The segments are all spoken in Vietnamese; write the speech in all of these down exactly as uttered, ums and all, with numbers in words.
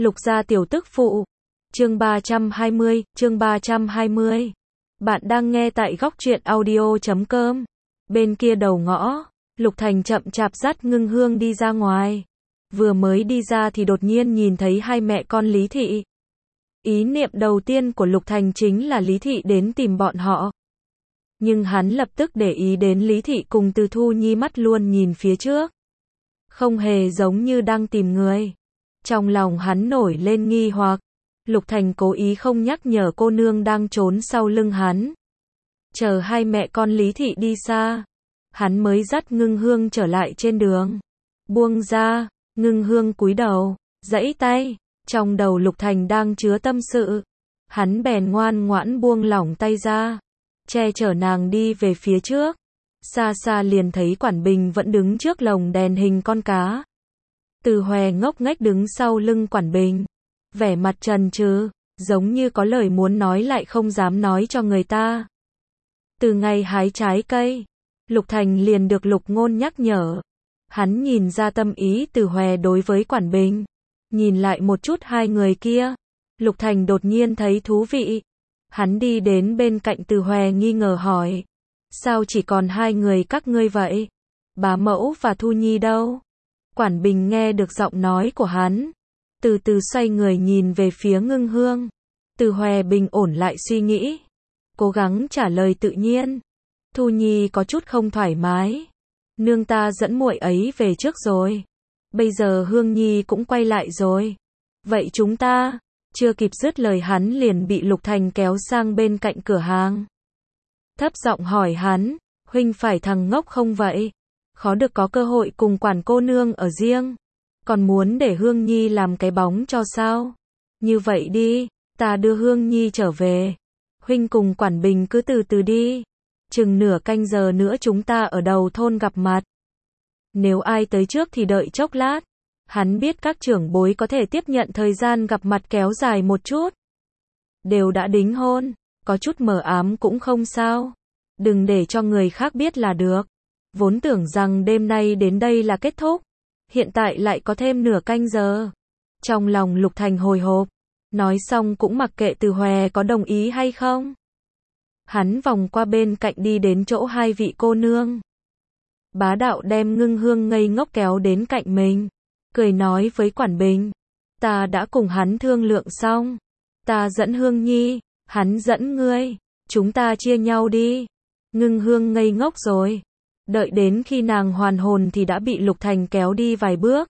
Lục gia tiểu tức phụ. Chương ba trăm hai mươi, chương ba trăm hai mươi. Bạn đang nghe tại góc truyện audio chấm com. Bên kia đầu ngõ, Lục Thành chậm chạp dắt Ngưng Hương đi ra ngoài. Vừa mới đi ra thì đột nhiên nhìn thấy hai mẹ con Lý Thị. Ý niệm đầu tiên của Lục Thành chính là Lý Thị đến tìm bọn họ. Nhưng hắn lập tức để ý đến Lý Thị cùng Từ Thu Nhi mắt luôn nhìn phía trước. Không hề giống như đang tìm người. Trong lòng hắn nổi lên nghi hoặc. Lục Thành cố ý không nhắc nhở cô nương đang trốn sau lưng hắn. Chờ hai mẹ con Lý Thị đi xa, hắn mới dắt Ngưng Hương trở lại trên đường. Buông ra, Ngưng Hương cúi đầu, giãy tay. Trong đầu Lục Thành đang chứa tâm sự. Hắn bèn ngoan ngoãn buông lỏng tay ra, che chở nàng đi về phía trước. Xa xa liền thấy Quản Bình vẫn đứng trước lồng đèn hình con cá. Từ Hòe ngốc nghếch đứng sau lưng Quản Bình, vẻ mặt trần trừ, giống như có lời muốn nói lại không dám nói cho người ta. Từ ngày hái trái cây, Lục Thành liền được Lục Ngôn nhắc nhở. Hắn nhìn ra tâm ý Từ Hòe đối với Quản Bình. Nhìn lại một chút hai người kia, Lục Thành đột nhiên thấy thú vị. Hắn đi đến bên cạnh Từ Hòe nghi ngờ hỏi. Sao chỉ còn hai người các ngươi vậy? Bá mẫu và Thu Nhi đâu? Quản Bình nghe được giọng nói của hắn, từ từ xoay người nhìn về phía Ngưng Hương. Từ Hòe bình ổn lại suy nghĩ, cố gắng trả lời tự nhiên. Thu Nhi có chút không thoải mái. Nương ta dẫn muội ấy về trước rồi. Bây giờ Hương Nhi cũng quay lại rồi. Vậy chúng ta... Chưa kịp dứt lời hắn liền bị Lục Thành kéo sang bên cạnh cửa hàng. Thấp giọng hỏi hắn, huynh phải thằng ngốc không vậy? Khó được có cơ hội cùng Quản cô nương ở riêng. Còn muốn để Hương Nhi làm cái bóng cho sao? Như vậy đi, ta đưa Hương Nhi trở về. Huynh cùng Quản Bình cứ từ từ đi. Chừng nửa canh giờ nữa chúng ta ở đầu thôn gặp mặt. Nếu ai tới trước thì đợi chốc lát. Hắn biết các trưởng bối có thể tiếp nhận thời gian gặp mặt kéo dài một chút. Đều đã đính hôn, có chút mờ ám cũng không sao. Đừng để cho người khác biết là được. Vốn tưởng rằng đêm nay đến đây là kết thúc. Hiện tại lại có thêm nửa canh giờ. Trong lòng Lục Thành hồi hộp. Nói xong cũng mặc kệ Từ Hòe có đồng ý hay không. Hắn vòng qua bên cạnh đi đến chỗ hai vị cô nương. Bá đạo đem Ngưng Hương ngây ngốc kéo đến cạnh mình. Cười nói với Quản Bình. Ta đã cùng hắn thương lượng xong. Ta dẫn Hương Nhi, hắn dẫn ngươi. Chúng ta chia nhau đi. Ngưng Hương ngây ngốc rồi. Đợi đến khi nàng hoàn hồn thì đã bị Lục Thành kéo đi vài bước.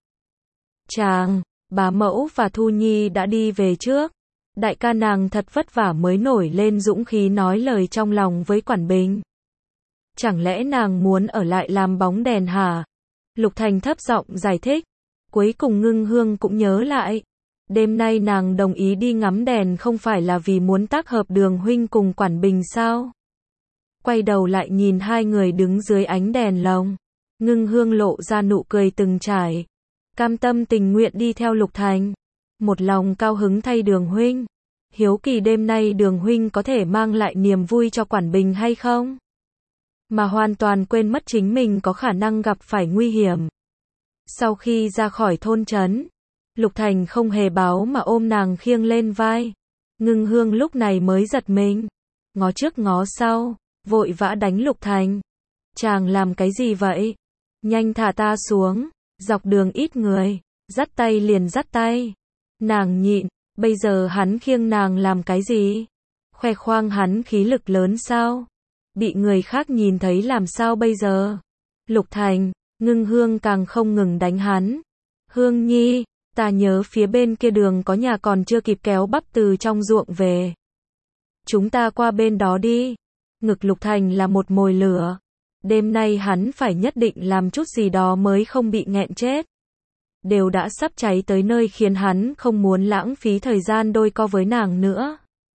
Chàng, bá mẫu và Thu Nhi đã đi về trước. Đại ca nàng thật vất vả mới nổi lên dũng khí nói lời trong lòng với Quản Bình. Chẳng lẽ nàng muốn ở lại làm bóng đèn hả? Lục Thành thấp giọng giải thích. Cuối cùng Ngưng Hương cũng nhớ lại. Đêm nay nàng đồng ý đi ngắm đèn không phải là vì muốn tác hợp Đường huynh cùng Quản Bình sao? Quay đầu lại nhìn hai người đứng dưới ánh đèn lồng. Ngưng Hương lộ ra nụ cười từng trải. Cam tâm tình nguyện đi theo Lục Thành. Một lòng cao hứng thay Đường huynh. Hiếu kỳ đêm nay Đường huynh có thể mang lại niềm vui cho Quản Bình hay không? Mà hoàn toàn quên mất chính mình có khả năng gặp phải nguy hiểm. Sau khi ra khỏi thôn trấn, Lục Thành không hề báo mà ôm nàng khiêng lên vai. Ngưng Hương lúc này mới giật mình. Ngó trước ngó sau, vội vã đánh Lục Thành. Chàng làm cái gì vậy? Nhanh thả ta xuống. Dọc đường ít người, dắt tay liền dắt tay. Nàng nhịn, bây giờ hắn khiêng nàng làm cái gì? Khoe khoang hắn khí lực lớn sao? Bị người khác nhìn thấy làm sao bây giờ? Lục Thành, Ngưng Hương càng không ngừng đánh hắn. Hương Nhi, ta nhớ phía bên kia đường có nhà còn chưa kịp kéo bắp từ trong ruộng về. Chúng ta qua bên đó đi. Ngực Lục Thành là một mồi lửa. Đêm nay hắn phải nhất định làm chút gì đó mới không bị nghẹn chết. Đều đã sắp cháy tới nơi khiến hắn không muốn lãng phí thời gian đôi co với nàng nữa.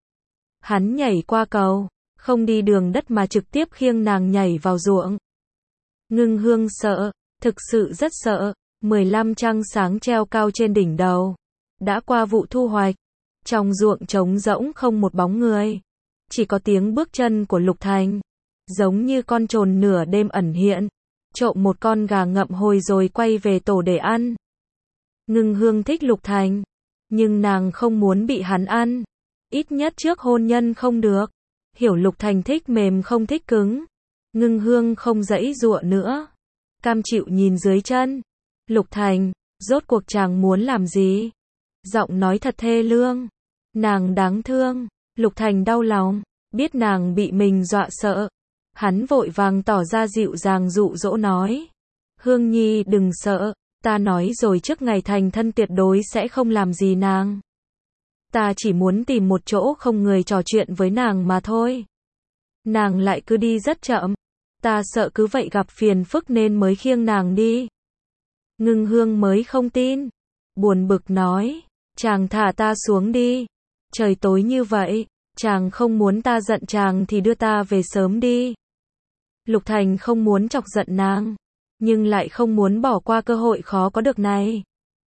Hắn nhảy qua cầu, không đi đường đất mà trực tiếp khiêng nàng nhảy vào ruộng. Ngưng Hương sợ, thực sự rất sợ. mười lăm trăng sáng treo cao trên đỉnh đầu. Đã qua vụ thu hoạch. Trong ruộng trống rỗng không một bóng người. Chỉ có tiếng bước chân của Lục Thành. Giống như con trồn nửa đêm ẩn hiện. Trộm một con gà ngậm hồi rồi quay về tổ để ăn. Ngưng Hương thích Lục Thành. Nhưng nàng không muốn bị hắn ăn. Ít nhất trước hôn nhân không được. Hiểu Lục Thành thích mềm không thích cứng. Ngưng Hương không giãy giụa nữa. Cam chịu nhìn dưới chân. Lục Thành, rốt cuộc chàng muốn làm gì? Giọng nói thật thê lương. Nàng đáng thương. Lục Thành đau lòng. Biết nàng bị mình dọa sợ. Hắn vội vàng tỏ ra dịu dàng dụ dỗ nói. Hương Nhi đừng sợ. Ta nói rồi trước ngày thành thân tuyệt đối sẽ không làm gì nàng. Ta chỉ muốn tìm một chỗ không người trò chuyện với nàng mà thôi. Nàng lại cứ đi rất chậm. Ta sợ cứ vậy gặp phiền phức nên mới khiêng nàng đi. Ngưng Hương mới không tin. Buồn bực nói. Chàng thả ta xuống đi. Trời tối như vậy. Chàng không muốn ta giận chàng thì đưa ta về sớm đi. Lục Thành không muốn chọc giận nàng. Nhưng lại không muốn bỏ qua cơ hội khó có được này.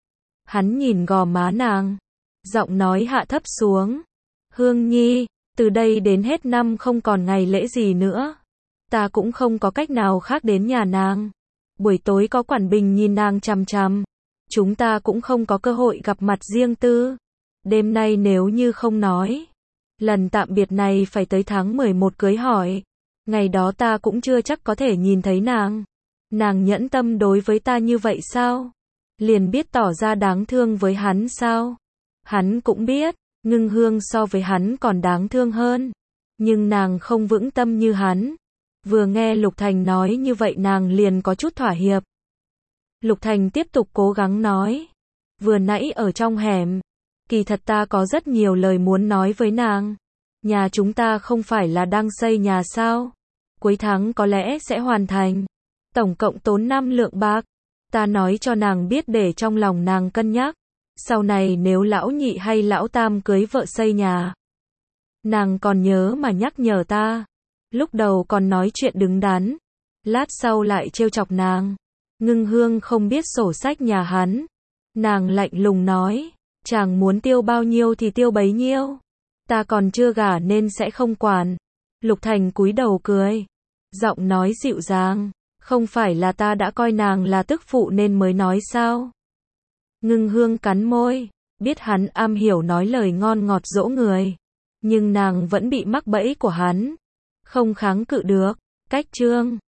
Hắn nhìn gò má nàng. Giọng nói hạ thấp xuống. Hương Nhi, từ đây đến hết năm không còn ngày lễ gì nữa. Ta cũng không có cách nào khác đến nhà nàng. Buổi tối có quản bình nhìn nàng chằm chằm. Chúng ta cũng không có cơ hội gặp mặt riêng tư. Đêm nay nếu như không nói. Lần tạm biệt này phải tới tháng mười một cưới hỏi. Ngày đó ta cũng chưa chắc có thể nhìn thấy nàng. Nàng nhẫn tâm đối với ta như vậy sao? Liền biết tỏ ra đáng thương với hắn sao? Hắn cũng biết, Ngưng Hương so với hắn còn đáng thương hơn. Nhưng nàng không vững tâm như hắn. Vừa nghe Lục Thành nói như vậy nàng liền có chút thỏa hiệp. Lục Thành tiếp tục cố gắng nói. Vừa nãy ở trong hẻm. Kỳ thật ta có rất nhiều lời muốn nói với nàng. Nhà chúng ta không phải là đang xây nhà sao? Cuối tháng có lẽ sẽ hoàn thành. Tổng cộng tốn năm lượng bạc. Ta nói cho nàng biết để trong lòng nàng cân nhắc. Sau này nếu lão nhị hay lão tam cưới vợ xây nhà. Nàng còn nhớ mà nhắc nhở ta. Lúc đầu còn nói chuyện đứng đắn. Lát sau lại trêu chọc nàng. Ngưng Hương không biết sổ sách nhà hắn. Nàng lạnh lùng nói. Chàng muốn tiêu bao nhiêu thì tiêu bấy nhiêu. Ta còn chưa gả nên sẽ không quản. Lục Thành cúi đầu cười. Giọng nói dịu dàng. Không phải là ta đã coi nàng là tức phụ nên mới nói sao? Ngưng Hương cắn môi. Biết hắn am hiểu nói lời ngon ngọt dỗ người. Nhưng nàng vẫn bị mắc bẫy của hắn. Không kháng cự được. Cách chương